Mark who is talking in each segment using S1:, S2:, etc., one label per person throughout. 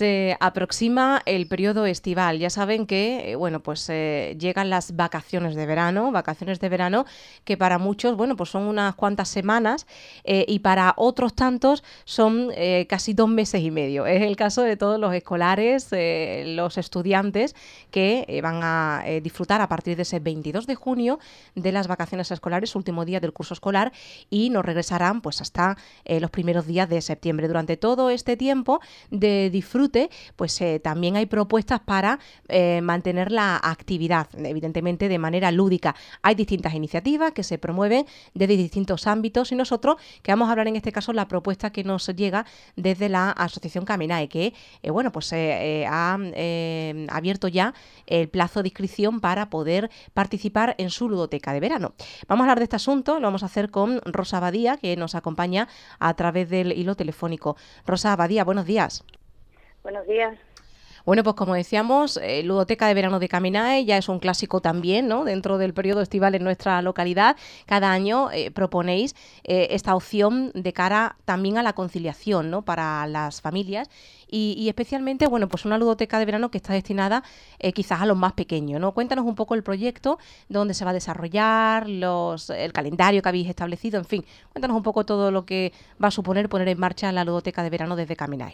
S1: Se aproxima el periodo estival. Ya saben que, llegan las vacaciones de verano que para muchos, pues son unas cuantas semanas y para otros tantos son casi 2 meses y medio. Es el caso de todos los escolares, los estudiantes que van a disfrutar a partir de ese 22 de junio de las vacaciones escolares, último día del curso escolar, y nos regresarán pues hasta los primeros días de septiembre. Durante todo este tiempo de disfrute, pues también hay propuestas para mantener la actividad, evidentemente de manera lúdica. Hay distintas iniciativas que se promueven desde distintos ámbitos y nosotros que vamos a hablar en este caso la propuesta que nos llega desde la Asociación Caminae, que ha abierto ya el plazo de inscripción para poder participar en su ludoteca de verano. Vamos a hablar de este asunto, lo vamos a hacer con Rosa Abadía, que nos acompaña a través del hilo telefónico. Rosa Abadía, buenos días.
S2: Buenos días.
S1: Bueno, pues como decíamos, Ludoteca de Verano de Caminae ya es un clásico también, ¿no? Dentro del periodo estival en nuestra localidad. Cada año proponéis esta opción de cara también a la conciliación, ¿no? Para las familias y especialmente, pues una ludoteca de verano que está destinada quizás a los más pequeños, ¿no? Cuéntanos un poco el proyecto, dónde se va a desarrollar, el calendario que habéis establecido, en fin, cuéntanos un poco todo lo que va a suponer poner en marcha la ludoteca de verano desde Caminae.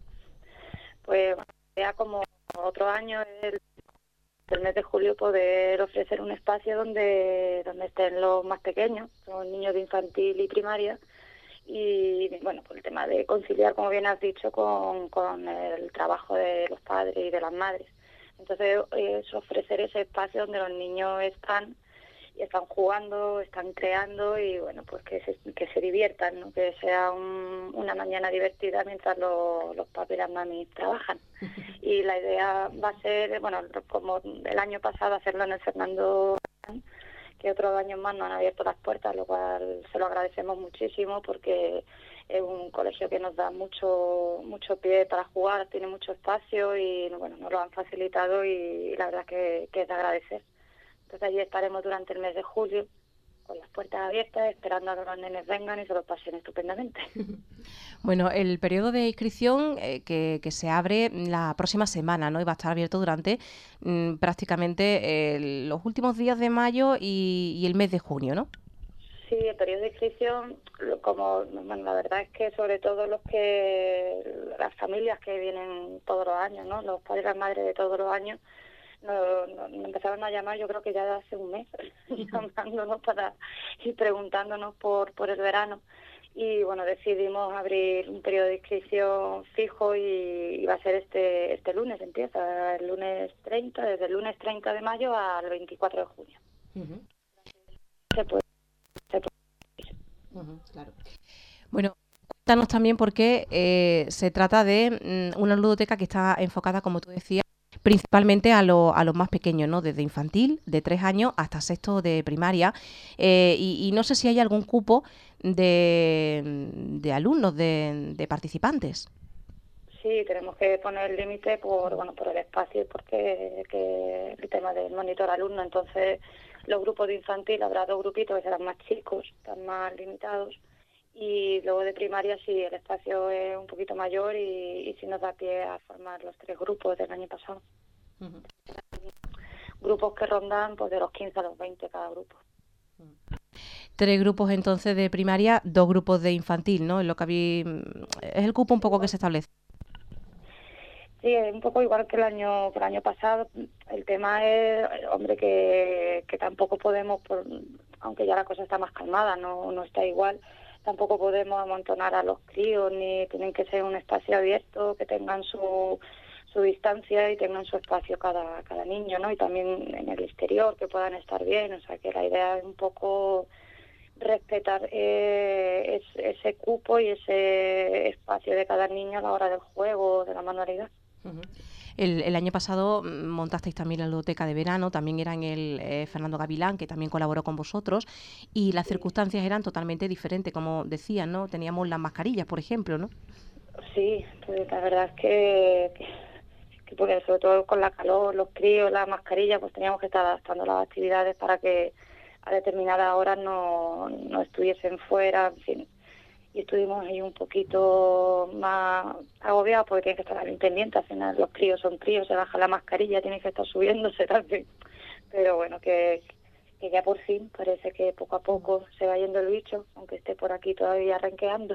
S2: Pues ya como otro año, el mes de julio, poder ofrecer un espacio donde estén los más pequeños, los niños de infantil y primaria, y bueno, por el tema de conciliar, como bien has dicho, con el trabajo de los padres y de las madres. Entonces es ofrecer ese espacio donde los niños están jugando, están creando y bueno, pues que se diviertan, ¿no? Que sea una mañana divertida mientras los papis y las mamis trabajan. Y la idea va a ser, como el año pasado, hacerlo en el Fernando, que otros años más nos han abierto las puertas, lo cual se lo agradecemos muchísimo porque es un colegio que nos da mucho pie para jugar, tiene mucho espacio y bueno, nos lo han facilitado y la verdad que es de agradecer. Entonces allí estaremos durante el mes de julio con las puertas abiertas, esperando a que los nenes vengan y se lo pasen estupendamente.
S1: Bueno, el periodo de inscripción que se abre la próxima semana, ¿no? Y va a estar abierto durante prácticamente los últimos días de mayo y el mes de junio, ¿no?
S2: Sí, el periodo de inscripción, la verdad es que sobre todo las familias que vienen todos los años, ¿no? Los padres y las madres de todos los años, nos empezaron a llamar, yo creo que ya de hace un mes, llamándonos y preguntándonos por el verano. Y bueno, decidimos abrir un periodo de inscripción fijo y va a ser este lunes, empieza el lunes 30, desde el lunes 30 de mayo al 24 de junio.
S1: Uh-huh.
S2: Se puede
S1: claro. Bueno, cuéntanos también por qué se trata de una ludoteca que está enfocada, como tú decías, principalmente a los más pequeños, ¿no? Desde infantil, de 3 años hasta sexto de primaria. Y no sé si hay algún cupo de alumnos, de participantes.
S2: Sí, tenemos que poner el límite por el espacio y porque el tema del monitor alumno. Entonces, los grupos de infantil, habrá 2 grupitos que serán más chicos, están más limitados. Y luego de primaria sí, el espacio es un poquito mayor y sí nos da pie a formar los 3 grupos del año pasado. Uh-huh. Grupos que rondan pues de los 15 a los 20 cada grupo.
S1: 3 grupos entonces de primaria, 2 grupos de infantil, ¿no? Es lo que es el cupo un poco que se establece.
S2: Sí, es un poco igual que el año pasado. El tema es, hombre, que tampoco podemos, aunque ya la cosa está más calmada, no está igual, tampoco podemos amontonar a los críos, ni tienen que ser un espacio abierto, que tengan su distancia y tengan su espacio cada niño, ¿no? Y también en el exterior, que puedan estar bien. O sea, que la idea es un poco respetar ese cupo y ese espacio de cada niño a la hora del juego, de la manualidad.
S1: Uh-huh. El año pasado montasteis también la ludoteca de verano, también era en el Fernando Gavilán, que también colaboró con vosotros, y las circunstancias eran totalmente diferentes, como decían, ¿no? Teníamos las mascarillas, por ejemplo, ¿no?
S2: Sí, pues la verdad es que porque sobre todo con la calor, los críos, las mascarillas, pues teníamos que estar adaptando las actividades para que a determinadas horas no estuviesen fuera, en fin. y estuvimos ahí un poquito más agobiados porque tienes que estar bien pendiente. Al final los críos son críos, se baja la mascarilla, tienes que estar subiéndose también. Pero bueno, que ya por fin parece que poco a poco se va yendo el bicho, aunque esté por aquí todavía renqueando,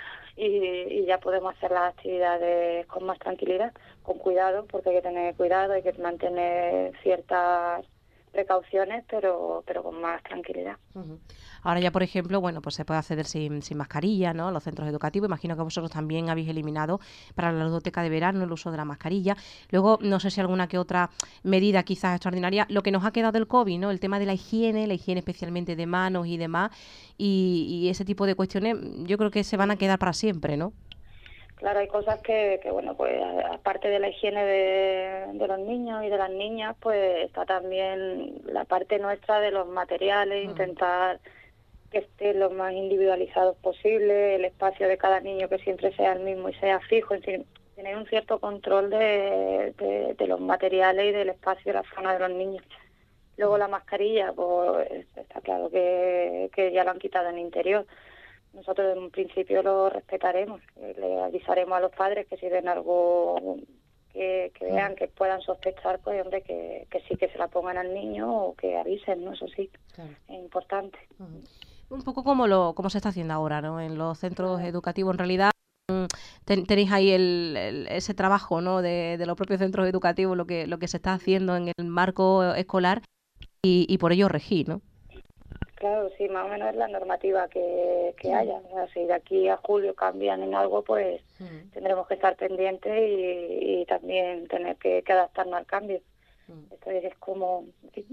S2: y ya podemos hacer las actividades con más tranquilidad, con cuidado, porque hay que tener cuidado, hay que mantener ciertas precauciones, pero con más tranquilidad.
S1: Ujú. Ahora ya, por ejemplo, bueno, pues se puede acceder sin mascarilla, ¿no? A los centros educativos. Imagino que vosotros también habéis eliminado para la ludoteca de verano el uso de la mascarilla. Luego, no sé si alguna que otra medida quizás extraordinaria. Lo que nos ha quedado del COVID, ¿no? El tema de la higiene especialmente de manos y demás, y ese tipo de cuestiones, yo creo que se van a quedar para siempre, ¿no?
S2: Claro, hay cosas que bueno, pues aparte de la higiene de los niños y de las niñas, pues está también la parte nuestra de los materiales, intentar que estén lo más individualizados posible, el espacio de cada niño que siempre sea el mismo y sea fijo, en fin, tener un cierto control de los materiales y del espacio de la zona de los niños. Luego la mascarilla, pues está claro que ya lo han quitado en el interior. Nosotros en un principio lo respetaremos, le avisaremos a los padres que si ven algo que vean que puedan sospechar, pues hombre, que sí que se la pongan al niño o que avisen, ¿no? Eso sí,
S1: Claro.
S2: es importante.
S1: Un poco como se está haciendo ahora, ¿no? En los centros educativos, en realidad, tenéis ahí ese trabajo, ¿no? De los propios centros educativos, lo que se está haciendo en el marco escolar y por ello regir, ¿no?
S2: Claro, sí, más o menos es la normativa que haya. O sea, si de aquí a julio cambian en algo, pues tendremos que estar pendientes y también tener que adaptarnos al cambio. Esto es como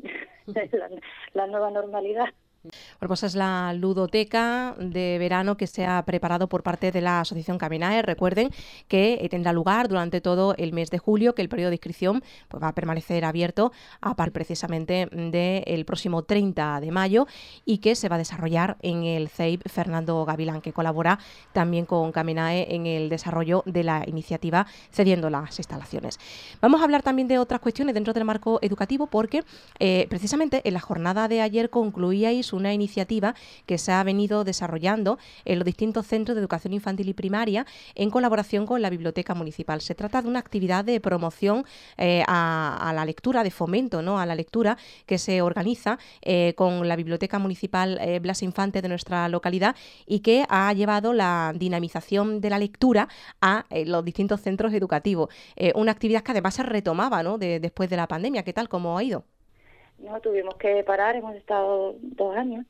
S2: la nueva normalidad.
S1: Bueno, pues es la ludoteca de verano que se ha preparado por parte de la Asociación Caminae. Recuerden que tendrá lugar durante todo el mes de julio, que el periodo de inscripción pues, va a permanecer abierto a partir precisamente del próximo 30 de mayo y que se va a desarrollar en el CEIP Fernando Gavilán, que colabora también con Caminae en el desarrollo de la iniciativa cediendo las instalaciones. Vamos a hablar también de otras cuestiones dentro del marco educativo porque precisamente en la jornada de ayer concluíais una iniciativa que se ha venido desarrollando en los distintos centros de educación infantil y primaria en colaboración con la Biblioteca Municipal. Se trata de una actividad de promoción a la lectura, de fomento, ¿no?, a la lectura que se organiza con la Biblioteca Municipal Blas Infante de nuestra localidad y que ha llevado la dinamización de la lectura a los distintos centros educativos. Una actividad que además se retomaba, ¿no?, después de la pandemia. ¿Qué tal? ¿Cómo ha ido?
S2: No, tuvimos que parar, hemos estado 2 años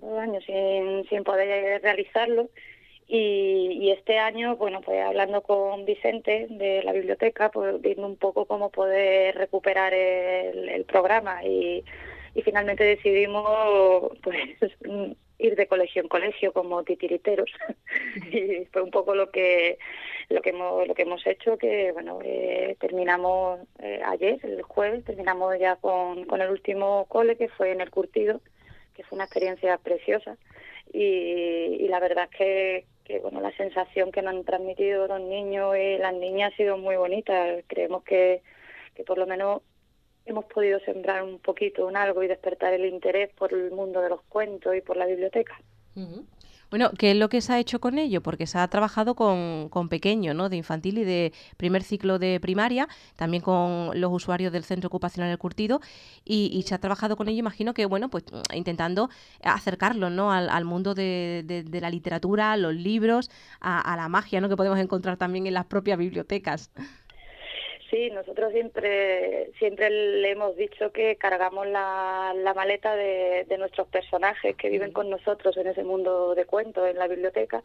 S2: sin poder realizarlo y este año, bueno, pues hablando con Vicente de la biblioteca, pues viendo un poco cómo poder recuperar el programa y finalmente decidimos pues ir de colegio en colegio como titiriteros y fue un poco lo que hemos hecho, que bueno, terminamos ayer, el jueves, terminamos ya con el último cole, que fue en el Curtido, que fue una experiencia preciosa y la verdad es que bueno, la sensación que nos han transmitido los niños y las niñas ha sido muy bonita. Creemos que por lo menos hemos podido sembrar un poquito, un algo y despertar el interés por el mundo de los cuentos y por la biblioteca.
S1: Bueno, ¿qué es lo que se ha hecho con ello? Porque se ha trabajado con pequeños, ¿no?, de infantil y de primer ciclo de primaria, también con los usuarios del Centro Ocupacional El Curtido, y se ha trabajado con ello, imagino que, bueno, pues intentando acercarlos, ¿no?, al mundo de la literatura, los libros, a la magia, ¿no?, que podemos encontrar también en las propias bibliotecas.
S2: Sí, nosotros siempre le hemos dicho que cargamos la maleta de nuestros personajes que viven con nosotros en ese mundo de cuentos en la biblioteca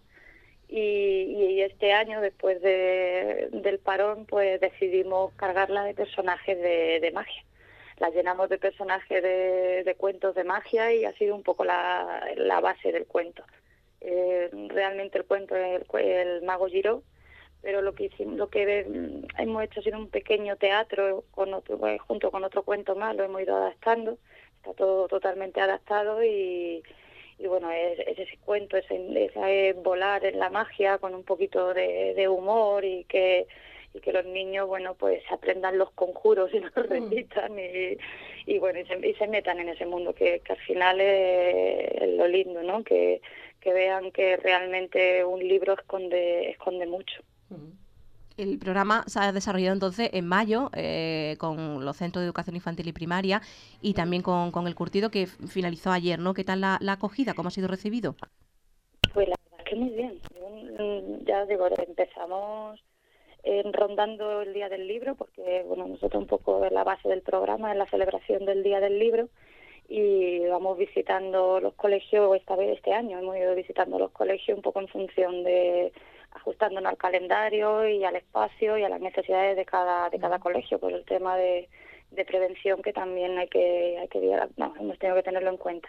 S2: y este año, después del parón, pues decidimos cargarla de personajes de magia. La llenamos de personajes de cuentos de magia y ha sido un poco la base del cuento. Realmente el cuento es el mago Giró, pero lo que hemos hecho ha sido un pequeño teatro junto con otro cuento más, lo hemos ido adaptando, está todo totalmente adaptado y bueno, es ese cuento, es volar en la magia con un poquito de humor y que los niños, bueno, pues aprendan los conjuros y los repitan y bueno, y se metan en ese mundo, que al final es lo lindo, ¿no? Que vean que realmente un libro esconde mucho.
S1: El programa se ha desarrollado entonces en mayo con los centros de educación infantil y primaria y también con el curtido que finalizó ayer, ¿no? ¿Qué tal la acogida? ¿Cómo ha sido recibido?
S2: Pues la verdad es que muy bien. Ya digo, empezamos rondando el Día del Libro, porque bueno, nosotros un poco la base del programa es la celebración del Día del Libro, y vamos visitando los colegios. Este año hemos ido visitando los colegios un poco en función de ajustándonos al calendario y al espacio y a las necesidades de cada colegio, por el tema de prevención, que también hemos tenido que tenerlo en cuenta.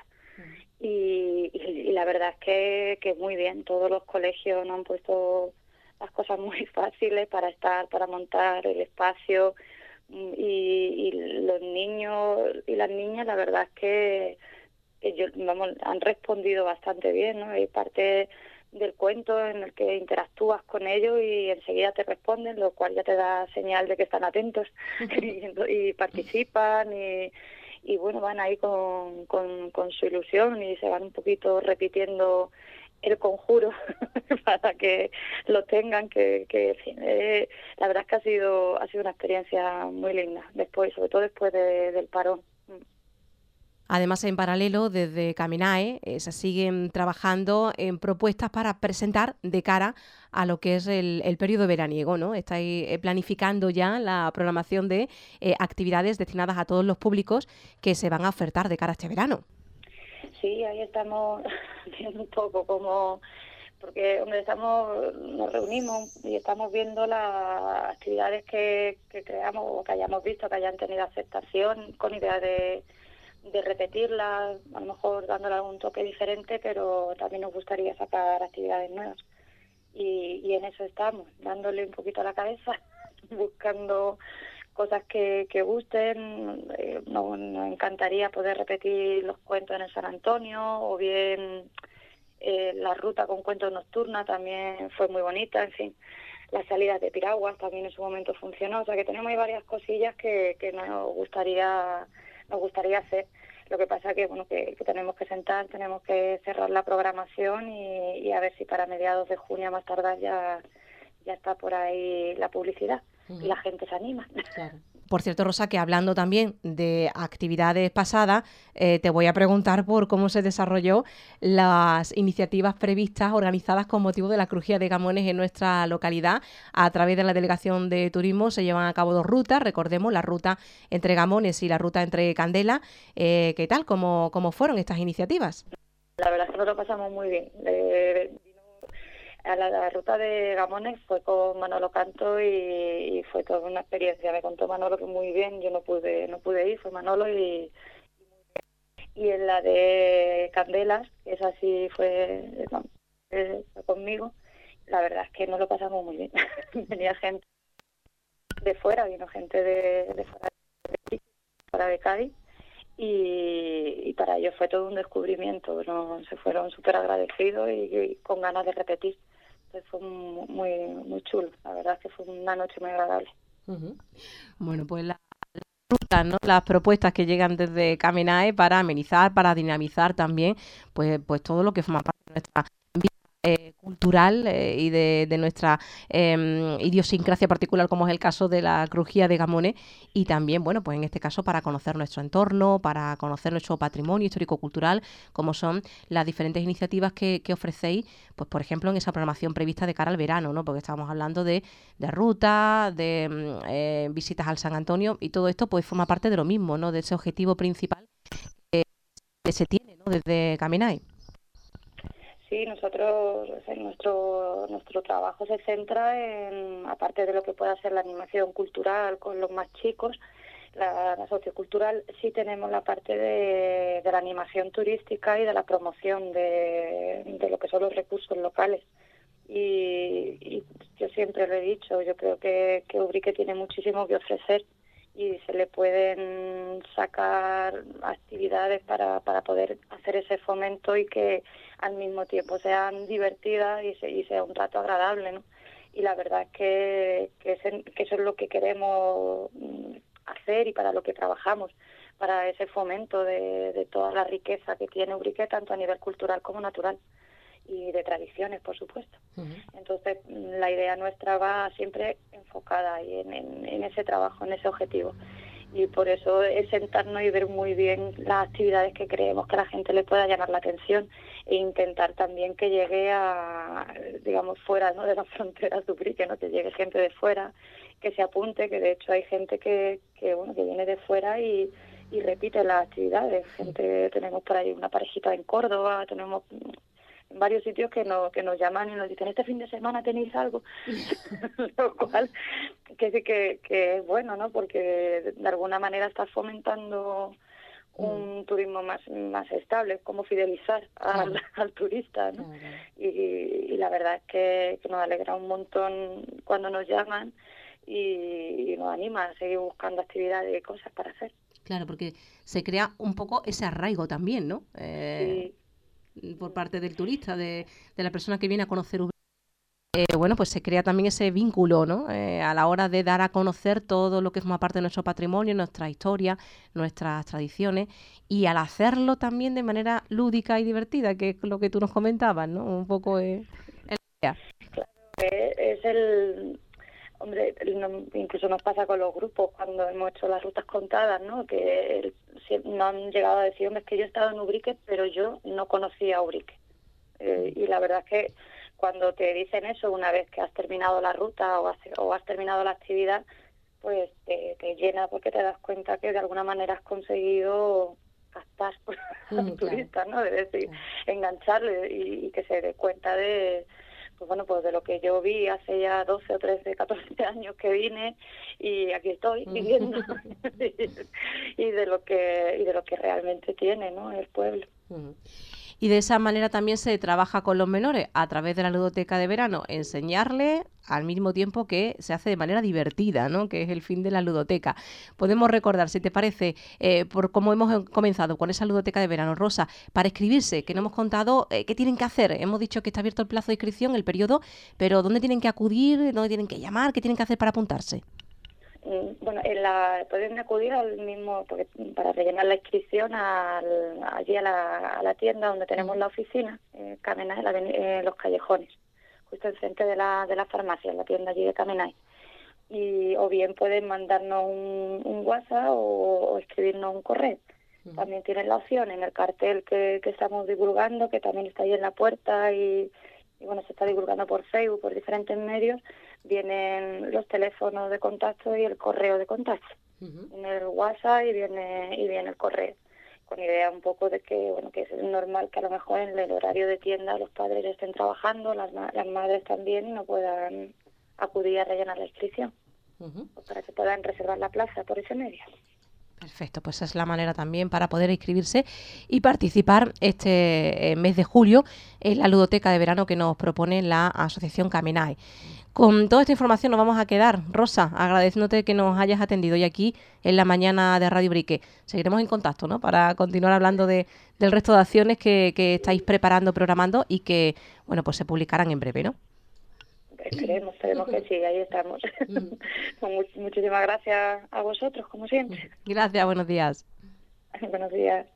S2: Y la verdad es que muy bien, todos los colegios nos han puesto las cosas muy fáciles para montar el espacio, y los niños y las niñas, la verdad es que han respondido bastante bien, ¿no? Hay parte del cuento en el que interactúas con ellos y enseguida te responden, lo cual ya te da señal de que están atentos y participan, y bueno, van ahí con su ilusión y se van un poquito repitiendo el conjuro para que lo tengan, en fin, la verdad es que ha sido una experiencia muy linda, sobre todo después del parón.
S1: Además, en paralelo, desde Caminae se siguen trabajando en propuestas para presentar de cara a lo que es el periodo veraniego, ¿no? Estáis planificando ya la programación de actividades destinadas a todos los públicos que se van a ofertar de cara a este verano.
S2: Sí, ahí estamos viendo un poco cómo, porque nos reunimos y estamos viendo las actividades que creamos o que hayamos visto, que hayan tenido aceptación, con idea de repetirlas, a lo mejor dándole algún toque diferente, pero también nos gustaría sacar actividades nuevas. Y en eso estamos, dándole un poquito a la cabeza, buscando cosas que gusten. Nos encantaría poder repetir los cuentos en el San Antonio, o bien la ruta con cuentos nocturna también fue muy bonita, en fin. Las salidas de piraguas también en su momento funcionó, o sea que tenemos ahí varias cosillas que nos gustaría hacer. Lo que pasa que bueno, que tenemos que tenemos que cerrar la programación y a ver si para mediados de junio, más tardar, ya está por ahí la publicidad y la gente se anima.
S1: Claro. Por cierto, Rosa, que hablando también de actividades pasadas, te voy a preguntar por cómo se desarrolló las iniciativas previstas, organizadas con motivo de la crujía de Gamones en nuestra localidad. A través de la Delegación de Turismo se llevan a cabo 2 rutas, recordemos, la ruta entre Gamones y la ruta entre Candela. ¿Qué tal? ¿Cómo fueron estas iniciativas?
S2: La verdad es que nos lo pasamos muy bien. A la ruta de Gamones fue con Manolo Canto y fue toda una experiencia. Me contó Manolo que muy bien, yo no pude ir, fue Manolo, y en la de Candelas, que esa sí fue conmigo, la verdad es que nos lo pasamos muy bien. Venía gente de fuera, vino gente de fuera de Cádiz, y para ellos fue todo un descubrimiento, ¿no? Se fueron súper agradecidos y con ganas de repetir. Entonces fue muy chulo, la verdad es que fue una noche muy agradable.
S1: Bueno, pues la ruta, ¿no? Las propuestas que llegan desde Caminae para amenizar, para dinamizar también, pues todo lo que forma parte de nuestra vida cultural y de nuestra idiosincrasia particular, como es el caso de la crujía de Gamones, y también, bueno, pues en este caso para conocer nuestro entorno, para conocer nuestro patrimonio histórico-cultural, como son las diferentes iniciativas que ofrecéis, pues por ejemplo en esa programación prevista de cara al verano, ¿no? Porque estábamos hablando de rutas, de visitas al San Antonio, y todo esto pues forma parte de lo mismo, ¿no? De ese objetivo principal que se tiene, ¿no? Desde Caminae.
S2: Sí, nosotros, nuestro trabajo se centra en, aparte de lo que pueda ser la animación cultural con los más chicos, la sociocultural, sí tenemos la parte de la animación turística y de la promoción de lo que son los recursos locales. Y yo siempre lo he dicho, yo creo que Ubrique tiene muchísimo que ofrecer, y se le pueden sacar actividades para poder hacer ese fomento y que al mismo tiempo sean divertidas y sea un rato agradable, ¿no? Y la verdad es que eso es lo que queremos hacer y para lo que trabajamos, para ese fomento de toda la riqueza que tiene Ubrique, tanto a nivel cultural como natural, y de tradiciones, por supuesto. Entonces, la idea nuestra va siempre enfocada en ese trabajo, en ese objetivo. Y por eso es sentarnos y ver muy bien las actividades que creemos que a la gente le pueda llamar la atención, e intentar también que llegue a, digamos, fuera, ¿no?, de las fronteras de Ubrique, ¿no?, que llegue gente de fuera, que se apunte, que de hecho hay gente que viene de fuera y repite las actividades. Tenemos por ahí una parejita en Córdoba, tenemos en varios sitios que nos llaman y nos dicen, este fin de semana tenéis algo, lo cual que sí que es bueno, ¿no?, porque de alguna manera está fomentando un turismo más estable, como fidelizar al turista, ¿no? Y la verdad es que nos alegra un montón cuando nos llaman y nos anima a seguir buscando actividades y cosas para hacer.
S1: Claro, porque se crea un poco ese arraigo también, ¿no?
S2: Sí.
S1: Por parte del turista, de la persona que viene a conocer Ubrique. Bueno, pues se crea también ese vínculo, ¿no? A la hora de dar a conocer todo lo que forma parte de nuestro patrimonio, nuestra historia, nuestras tradiciones, y al hacerlo también de manera lúdica y divertida, que es lo que tú nos comentabas, ¿no? Un poco el idea.
S2: Claro, es el... Hombre, incluso nos pasa con los grupos cuando hemos hecho las rutas contadas, ¿no?, que no han llegado a decir, hombre, es que yo he estado en Ubrique, pero yo no conocía Ubrique. Y la verdad es que cuando te dicen eso, una vez que has terminado la ruta o has terminado la actividad, pues te llena, porque te das cuenta que de alguna manera has conseguido captar al turista, ¿no? Es decir, engancharle y que se dé cuenta de... Pues bueno, pues de lo que yo vi hace ya 12 o 13, 14 años que vine y aquí estoy viviendo y de lo que realmente tiene, ¿no?, el pueblo.
S1: Y de esa manera también se trabaja con los menores a través de la ludoteca de verano, enseñarles al mismo tiempo que se hace de manera divertida, ¿no?, que es el fin de la ludoteca. Podemos recordar, si te parece, por cómo hemos comenzado con esa ludoteca de verano, Rosa, para inscribirse, que no hemos contado qué tienen que hacer. Hemos dicho que está abierto el plazo de inscripción, el periodo, pero ¿dónde tienen que acudir? ¿Dónde tienen que llamar? ¿Qué tienen que hacer para apuntarse?
S2: Bueno, pueden acudir al mismo, porque para rellenar la inscripción allí a la tienda donde tenemos la oficina, Camenay, Los Callejones, justo enfrente de la farmacia, en la tienda allí de Camenay. O bien pueden mandarnos un WhatsApp o escribirnos un correo. También tienen la opción en el cartel que estamos divulgando, que también está ahí en la puerta y bueno, se está divulgando por Facebook, por diferentes medios. Vienen los teléfonos de contacto y el correo de contacto. En el WhatsApp y viene el correo, con idea un poco de que, bueno, que es normal que a lo mejor en el horario de tienda los padres estén trabajando, las madres también, y no puedan acudir a rellenar la inscripción, pues para que puedan reservar la plaza por ese medio.
S1: Perfecto, pues es la manera también para poder inscribirse y participar este mes de julio en la ludoteca de verano que nos propone la Asociación Camenay. Con toda esta información nos vamos a quedar, Rosa, agradeciéndote que nos hayas atendido hoy aquí en la mañana de Radio Ubrique. Seguiremos en contacto, ¿no?, para continuar hablando del resto de acciones que estáis preparando, programando y que, bueno, pues se publicarán en breve, ¿no?
S2: Esperemos que sí, ahí estamos. Muchísimas gracias a vosotros, como siempre.
S1: Gracias, buenos días.
S2: Buenos días.